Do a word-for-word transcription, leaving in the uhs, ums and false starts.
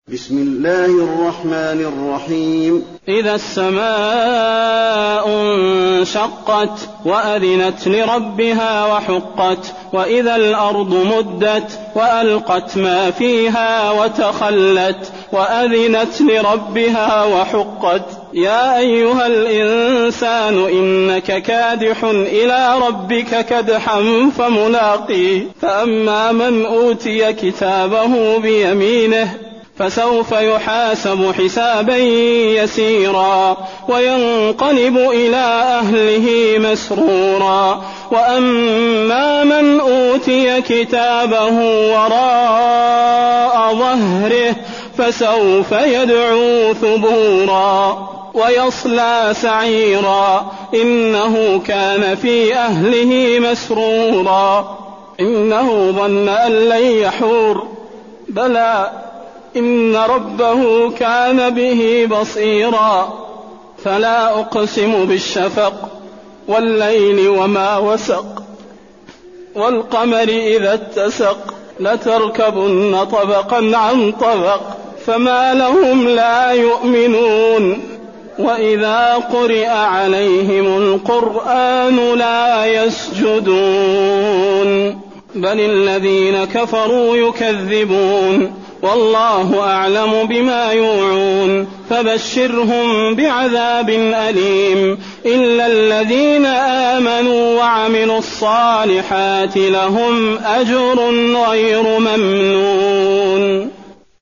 بسم الله الرحمن الرحيم. إذا السماء انشقت وأذنت لربها وحقت وإذا الأرض مدت وألقت ما فيها وتخلت وأذنت لربها وحقت يا أيها الإنسان إنك كادح إلى ربك كدحا فملاقيه فأما من أوتي كتابه بيمينه فسوف يحاسب حسابا يسيرا وينقلب إلى أهله مسرورا وأما من أوتي كتابه وراء ظهره فسوف يدعو ثبورا ويصلى سعيرا إنه كان في أهله مسرورا إنه ظن أن لن يحور بلى إن ربه كان به بصيرا فلا أقسم بالشفق والليل وما وسق والقمر إذا اتسق لتركبن طبقا عن طبق فما لهم لا يؤمنون وإذا قرئ عليهم القرآن لا يسجدون بل الذين كفروا يكذبون والله أعلم بما يوعون فبشرهم بعذاب أليم إلا الذين آمنوا وعملوا الصالحات لهم أجر غير ممنون.